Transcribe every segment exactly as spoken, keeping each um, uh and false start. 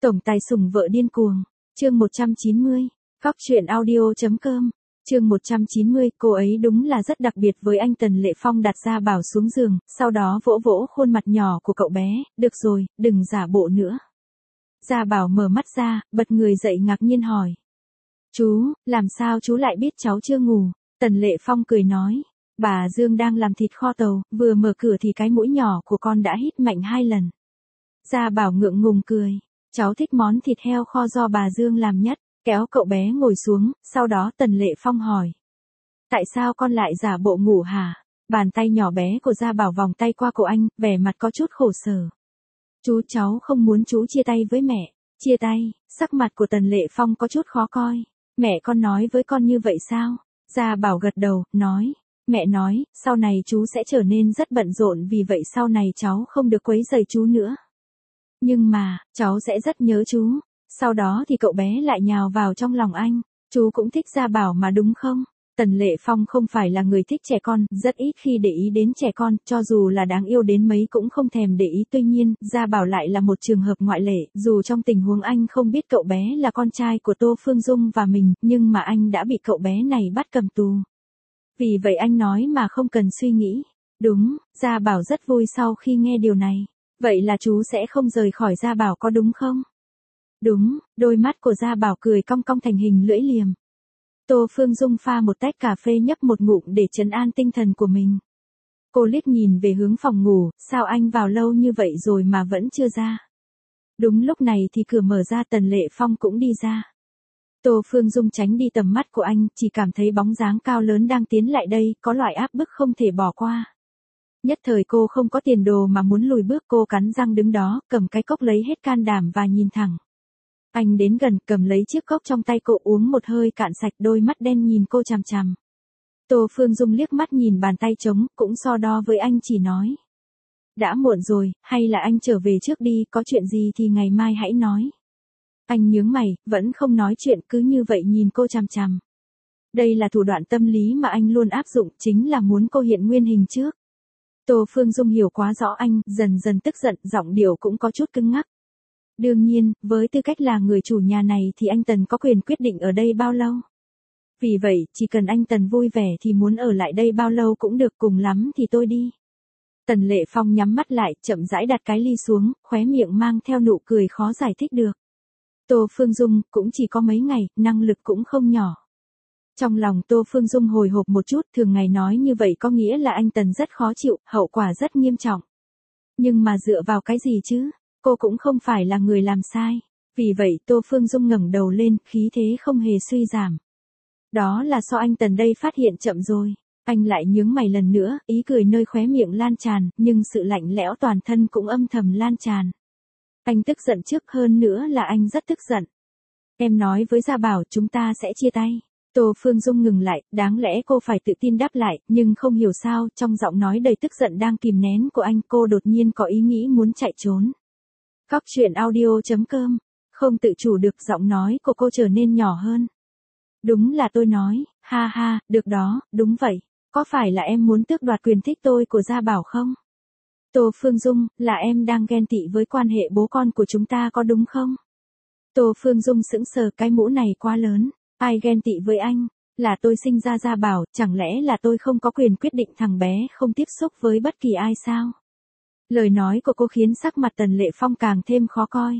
Tổng tài sủng vợ điên cuồng, chương một trăm chín mươi, Góc truyện audio.com, chương một trăm chín mươi, cô ấy đúng là rất đặc biệt với anh. Tần Lệ Phong đặt Gia Bảo xuống giường, sau đó vỗ vỗ khuôn mặt nhỏ của cậu bé, được rồi, đừng giả bộ nữa. Gia Bảo mở mắt ra, bật người dậy ngạc nhiên hỏi. Chú, làm sao chú lại biết cháu chưa ngủ? Tần Lệ Phong cười nói, bà Dương đang làm thịt kho tàu, vừa mở cửa thì cái mũi nhỏ của con đã hít mạnh hai lần. Gia Bảo ngượng ngùng cười, cháu thích món thịt heo kho do bà Dương làm nhất, kéo cậu bé ngồi xuống, sau đó Tần Lệ Phong hỏi. Tại sao con lại giả bộ ngủ hả? Bàn tay nhỏ bé của Gia Bảo vòng tay qua cổ anh, vẻ mặt có chút khổ sở. Chú cháu không muốn chú chia tay với mẹ. Chia tay, sắc mặt của Tần Lệ Phong có chút khó coi. Mẹ con nói với con như vậy sao? Gia Bảo gật đầu, nói. Mẹ nói, sau này chú sẽ trở nên rất bận rộn, vì vậy sau này cháu không được quấy rầy chú nữa. Nhưng mà, cháu sẽ rất nhớ chú. Sau đó thì cậu bé lại nhào vào trong lòng anh. Chú cũng thích Gia Bảo mà đúng không? Tần Lệ Phong không phải là người thích trẻ con, rất ít khi để ý đến trẻ con, cho dù là đáng yêu đến mấy cũng không thèm để ý. Tuy nhiên, Gia Bảo lại là một trường hợp ngoại lệ, dù trong tình huống anh không biết cậu bé là con trai của Tô Phương Dung và mình, nhưng mà anh đã bị cậu bé này bắt cầm tù. Vì vậy anh nói mà không cần suy nghĩ. Đúng, Gia Bảo rất vui sau khi nghe điều này. Vậy là chú sẽ không rời khỏi Gia Bảo có đúng không? Đúng, đôi mắt của Gia Bảo cười cong cong thành hình lưỡi liềm. Tô Phương Dung pha một tách cà phê nhấp một ngụm để trấn an tinh thần của mình. Cô liếc nhìn về hướng phòng ngủ, sao anh vào lâu như vậy rồi mà vẫn chưa ra? Đúng lúc này thì cửa mở ra, Tần Lệ Phong cũng đi ra. Tô Phương Dung tránh đi tầm mắt của anh, chỉ cảm thấy bóng dáng cao lớn đang tiến lại đây, có loại áp bức không thể bỏ qua. Nhất thời cô không có tiền đồ mà muốn lùi bước, cô cắn răng đứng đó, cầm cái cốc lấy hết can đảm và nhìn thẳng. Anh đến gần, cầm lấy chiếc cốc trong tay cô uống một hơi cạn sạch, đôi mắt đen nhìn cô chằm chằm. Tô Phương Dung liếc mắt nhìn bàn tay trống, cũng so đo với anh, chỉ nói. Đã muộn rồi, hay là anh trở về trước đi, có chuyện gì thì ngày mai hãy nói. Anh nhướng mày, vẫn không nói chuyện, cứ như vậy nhìn cô chằm chằm. Đây là thủ đoạn tâm lý mà anh luôn áp dụng, chính là muốn cô hiện nguyên hình trước. Tô Phương Dung hiểu quá rõ anh, dần dần tức giận, giọng điệu cũng có chút cứng ngắc. Đương nhiên, với tư cách là người chủ nhà này thì anh Tần có quyền quyết định ở đây bao lâu. Vì vậy, chỉ cần anh Tần vui vẻ thì muốn ở lại đây bao lâu cũng được, cùng lắm thì tôi đi. Tần Lệ Phong nhắm mắt lại, chậm rãi đặt cái ly xuống, khóe miệng mang theo nụ cười khó giải thích được. Tô Phương Dung, cũng chỉ có mấy ngày, năng lực cũng không nhỏ. Trong lòng Tô Phương Dung hồi hộp một chút, thường ngày nói như vậy có nghĩa là anh Tần rất khó chịu, hậu quả rất nghiêm trọng. Nhưng mà dựa vào cái gì chứ? Cô cũng không phải là người làm sai. Vì vậy Tô Phương Dung ngẩng đầu lên, khí thế không hề suy giảm. Đó là do anh Tần đây phát hiện chậm rồi. Anh lại nhướng mày lần nữa, ý cười nơi khóe miệng lan tràn, nhưng sự lạnh lẽo toàn thân cũng âm thầm lan tràn. Anh tức giận trước, hơn nữa là anh rất tức giận. Em nói với Gia Bảo chúng ta sẽ chia tay. Tô Phương Dung ngừng lại, đáng lẽ cô phải tự tin đáp lại, nhưng không hiểu sao, trong giọng nói đầy tức giận đang kìm nén của anh, cô đột nhiên có ý nghĩ muốn chạy trốn. Góc truyện audio.com, không tự chủ được giọng nói của cô trở nên nhỏ hơn. Đúng là tôi nói, ha ha, được đó, đúng vậy, có phải là em muốn tước đoạt quyền thích tôi của Gia Bảo không? Tô Phương Dung, là em đang ghen tị với quan hệ bố con của chúng ta có đúng không? Tô Phương Dung sững sờ, cái mũ này quá lớn, ai ghen tị với anh? Là tôi sinh ra Gia Bảo, chẳng lẽ là tôi không có quyền quyết định thằng bé không tiếp xúc với bất kỳ ai sao? Lời nói của cô khiến sắc mặt Tần Lệ Phong càng thêm khó coi.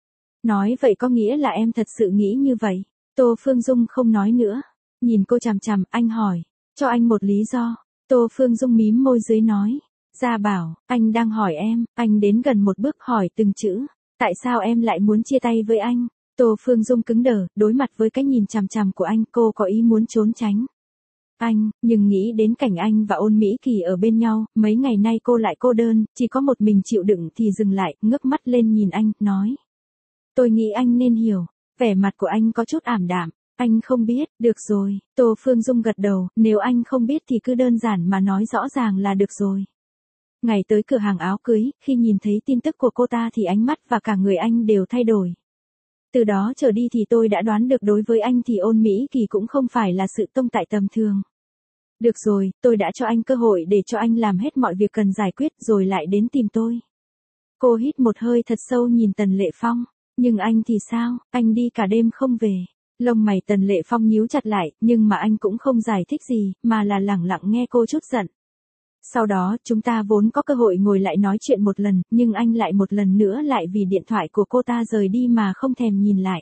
Nói vậy có nghĩa là em thật sự nghĩ như vậy. Tô Phương Dung không nói nữa. Nhìn cô chằm chằm, anh hỏi. Cho anh một lý do. Tô Phương Dung mím môi dưới nói. Gia Bảo, anh đang hỏi em. Anh đến gần một bước hỏi từng chữ. Tại sao em lại muốn chia tay với anh? Tô Phương Dung cứng đờ, đối mặt với cái nhìn chằm chằm của anh, cô có ý muốn trốn tránh. Anh, nhưng nghĩ đến cảnh anh và Ôn Mỹ Kỳ ở bên nhau, mấy ngày nay cô lại cô đơn, chỉ có một mình chịu đựng thì dừng lại, ngước mắt lên nhìn anh, nói. Tôi nghĩ anh nên hiểu, vẻ mặt của anh có chút ảm đạm, anh không biết, được rồi, Tô Phương Dung gật đầu, nếu anh không biết thì cứ đơn giản mà nói rõ ràng là được rồi. Ngày tới cửa hàng áo cưới, khi nhìn thấy tin tức của cô ta thì ánh mắt và cả người anh đều thay đổi. Từ đó trở đi thì tôi đã đoán được đối với anh thì Ôn Mỹ Kỳ cũng không phải là sự tông tại tầm thường. Được rồi, tôi đã cho anh cơ hội để cho anh làm hết mọi việc cần giải quyết rồi lại đến tìm tôi. Cô hít một hơi thật sâu nhìn Tần Lệ Phong. Nhưng anh thì sao, anh đi cả đêm không về. Lông mày Tần Lệ Phong nhíu chặt lại, nhưng mà anh cũng không giải thích gì, mà là lẳng lặng nghe cô trút giận. Sau đó, chúng ta vốn có cơ hội ngồi lại nói chuyện một lần, nhưng anh lại một lần nữa lại vì điện thoại của cô ta rời đi mà không thèm nhìn lại.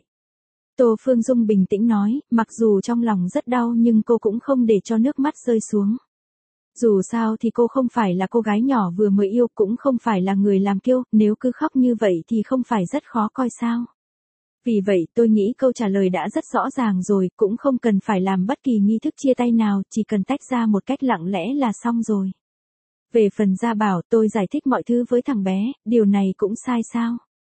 Tô Phương Dung bình tĩnh nói, mặc dù trong lòng rất đau nhưng cô cũng không để cho nước mắt rơi xuống. Dù sao thì cô không phải là cô gái nhỏ vừa mới yêu, cũng không phải là người làm kiêu, nếu cứ khóc như vậy thì không phải rất khó coi sao. Vì vậy tôi nghĩ câu trả lời đã rất rõ ràng rồi, cũng không cần phải làm bất kỳ nghi thức chia tay nào, chỉ cần tách ra một cách lặng lẽ là xong rồi. Về phần Gia Bảo, tôi giải thích mọi thứ với thằng bé, điều này cũng sai sao?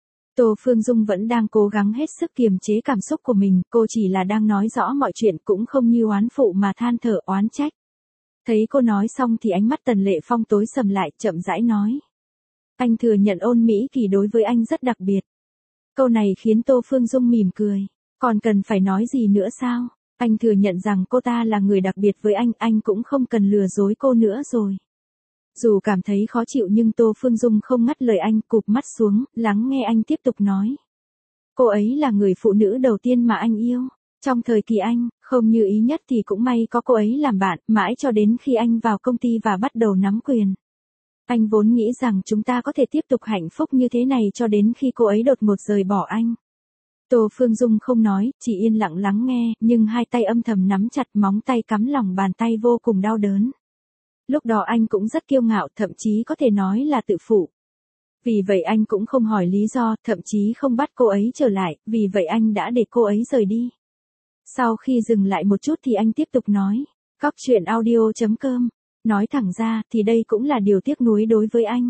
Tô Phương Dung vẫn đang cố gắng hết sức kiềm chế cảm xúc của mình, cô chỉ là đang nói rõ mọi chuyện, cũng không như oán phụ mà than thở oán trách. Thấy cô nói xong thì ánh mắt Tần Lệ Phong tối sầm lại, chậm rãi nói. Anh thừa nhận Ôn Mỹ Kỳ đối với anh rất đặc biệt. Câu này khiến Tô Phương Dung mỉm cười. Còn cần phải nói gì nữa sao? Anh thừa nhận rằng cô ta là người đặc biệt với anh, anh cũng không cần lừa dối cô nữa rồi. Dù cảm thấy khó chịu nhưng Tô Phương Dung không ngắt lời anh, cụp mắt xuống, lắng nghe anh tiếp tục nói. Cô ấy là người phụ nữ đầu tiên mà anh yêu. Trong thời kỳ anh, không như ý nhất thì cũng may có cô ấy làm bạn, mãi cho đến khi anh vào công ty và bắt đầu nắm quyền. Anh vốn nghĩ rằng chúng ta có thể tiếp tục hạnh phúc như thế này cho đến khi cô ấy đột ngột rời bỏ anh. Tô Phương Dung không nói, chỉ yên lặng lắng nghe, nhưng hai tay âm thầm nắm chặt, móng tay cắm lòng bàn tay vô cùng đau đớn. Lúc đó anh cũng rất kiêu ngạo, thậm chí có thể nói là tự phụ. Vì vậy anh cũng không hỏi lý do, thậm chí không bắt cô ấy trở lại, vì vậy anh đã để cô ấy rời đi. Sau khi dừng lại một chút thì anh tiếp tục nói, Cóc truyện audio chấm com, nói thẳng ra thì đây cũng là điều tiếc nuối đối với anh.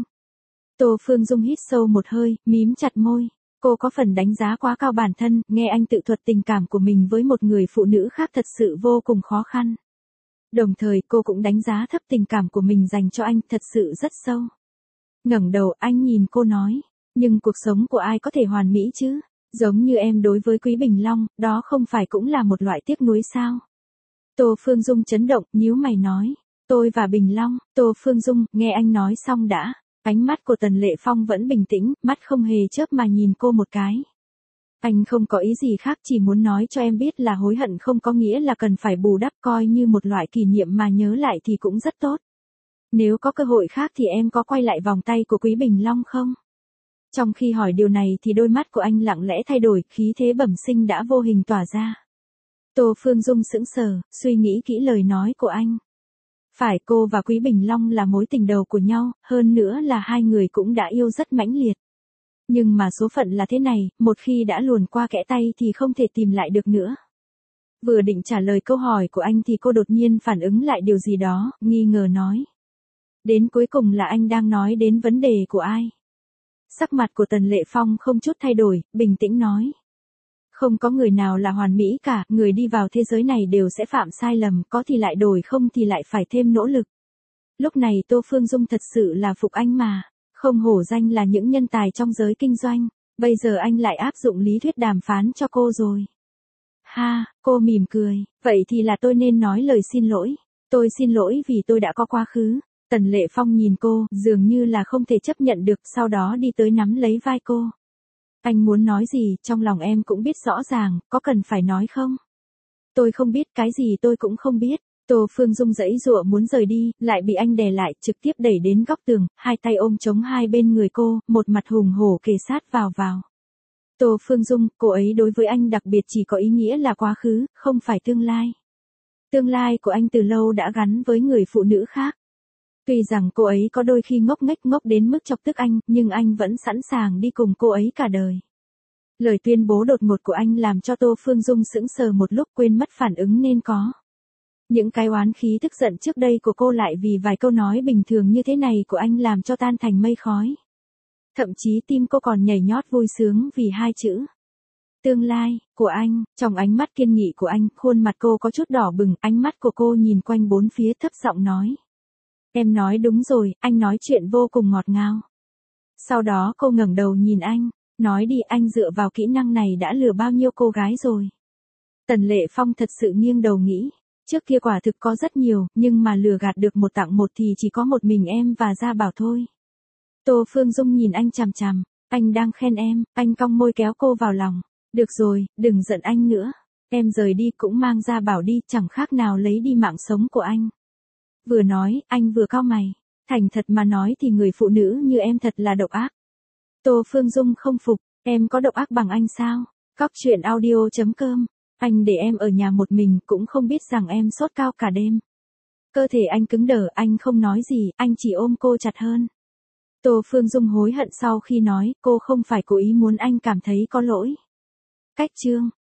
Tô Phương Dung hít sâu một hơi, mím chặt môi, cô có phần đánh giá quá cao bản thân, nghe anh tự thuật tình cảm của mình với một người phụ nữ khác thật sự vô cùng khó khăn. Đồng thời cô cũng đánh giá thấp tình cảm của mình dành cho anh thật sự rất sâu. Ngẩng đầu anh nhìn cô nói, nhưng cuộc sống của ai có thể hoàn mỹ chứ? Giống như em đối với Quý Bình Long, đó không phải cũng là một loại tiếc nuối sao? Tô Phương Dung chấn động, nhíu mày nói, tôi và Bình Long. Tô Phương Dung, nghe anh nói xong đã. Ánh mắt của Tần Lệ Phong vẫn bình tĩnh, mắt không hề chớp mà nhìn cô một cái. Anh không có ý gì khác, chỉ muốn nói cho em biết là hối hận không có nghĩa là cần phải bù đắp, coi như một loại kỷ niệm mà nhớ lại thì cũng rất tốt. Nếu có cơ hội khác thì em có quay lại vòng tay của Quý Bình Long không? Trong khi hỏi điều này thì đôi mắt của anh lặng lẽ thay đổi, khí thế bẩm sinh đã vô hình tỏa ra. Tô Phương Dung sững sờ, suy nghĩ kỹ lời nói của anh. Phải, cô và Quý Bình Long là mối tình đầu của nhau, hơn nữa là hai người cũng đã yêu rất mãnh liệt. Nhưng mà số phận là thế này, một khi đã luồn qua kẽ tay thì không thể tìm lại được nữa. Vừa định trả lời câu hỏi của anh thì cô đột nhiên phản ứng lại điều gì đó, nghi ngờ nói. Đến cuối cùng là anh đang nói đến vấn đề của ai? Sắc mặt của Tần Lệ Phong không chút thay đổi, bình tĩnh nói. Không có người nào là hoàn mỹ cả, người đi vào thế giới này đều sẽ phạm sai lầm, có thì lại đổi, không thì lại phải thêm nỗ lực. Lúc này Tô Phương Dung thật sự là phục anh mà, không hổ danh là những nhân tài trong giới kinh doanh, bây giờ anh lại áp dụng lý thuyết đàm phán cho cô rồi. Ha, cô mỉm cười, vậy thì là tôi nên nói lời xin lỗi. Tôi xin lỗi vì tôi đã có quá khứ. Tần Lệ Phong nhìn cô, dường như là không thể chấp nhận được, sau đó đi tới nắm lấy vai cô. Anh muốn nói gì, trong lòng em cũng biết rõ ràng, có cần phải nói không? Tôi không biết, cái gì tôi cũng không biết. Tô Phương Dung giãy giụa muốn rời đi, lại bị anh đè lại, trực tiếp đẩy đến góc tường, hai tay ôm chống hai bên người cô, một mặt hùng hổ kề sát vào vào. Tô Phương Dung, cô ấy đối với anh đặc biệt chỉ có ý nghĩa là quá khứ, không phải tương lai. Tương lai của anh từ lâu đã gắn với người phụ nữ khác. Tuy rằng cô ấy có đôi khi ngốc nghếch ngốc đến mức chọc tức anh, nhưng anh vẫn sẵn sàng đi cùng cô ấy cả đời. Lời tuyên bố đột ngột của anh làm cho Tô Phương Dung sững sờ một lúc, quên mất phản ứng nên có. Những cái oán khí tức giận trước đây của cô lại vì vài câu nói bình thường như thế này của anh làm cho tan thành mây khói. Thậm chí tim cô còn nhảy nhót vui sướng vì hai chữ. Tương lai, của anh. Trong ánh mắt kiên nghị của anh, khuôn mặt cô có chút đỏ bừng, ánh mắt của cô nhìn quanh bốn phía thấp giọng nói. Em nói đúng rồi, anh nói chuyện vô cùng ngọt ngào. Sau đó cô ngẩng đầu nhìn anh, nói đi, anh dựa vào kỹ năng này đã lừa bao nhiêu cô gái rồi. Tần Lệ Phong thật sự nghiêng đầu nghĩ, trước kia quả thực có rất nhiều, nhưng mà lừa gạt được một tặng một thì chỉ có một mình em và Gia Bảo thôi. Tô Phương Dung nhìn anh chằm chằm, Anh đang khen em, anh cong môi kéo cô vào lòng. Được rồi, đừng giận anh nữa. Em rời đi cũng mang ra bảo đi, chẳng khác nào lấy đi mạng sống của anh. Vừa nói, anh vừa cau mày. Thành thật mà nói thì người phụ nữ như em thật là độc ác. Tô Phương Dung không phục, em có độc ác bằng anh sao? Cóc truyện audio chấm com. Anh để em ở nhà một mình cũng không biết rằng em sốt cao cả đêm. Cơ thể anh cứng đờ, anh không nói gì, anh chỉ ôm cô chặt hơn. Tô Phương Dung hối hận sau khi nói, cô không phải cố ý muốn anh cảm thấy có lỗi. Cách chương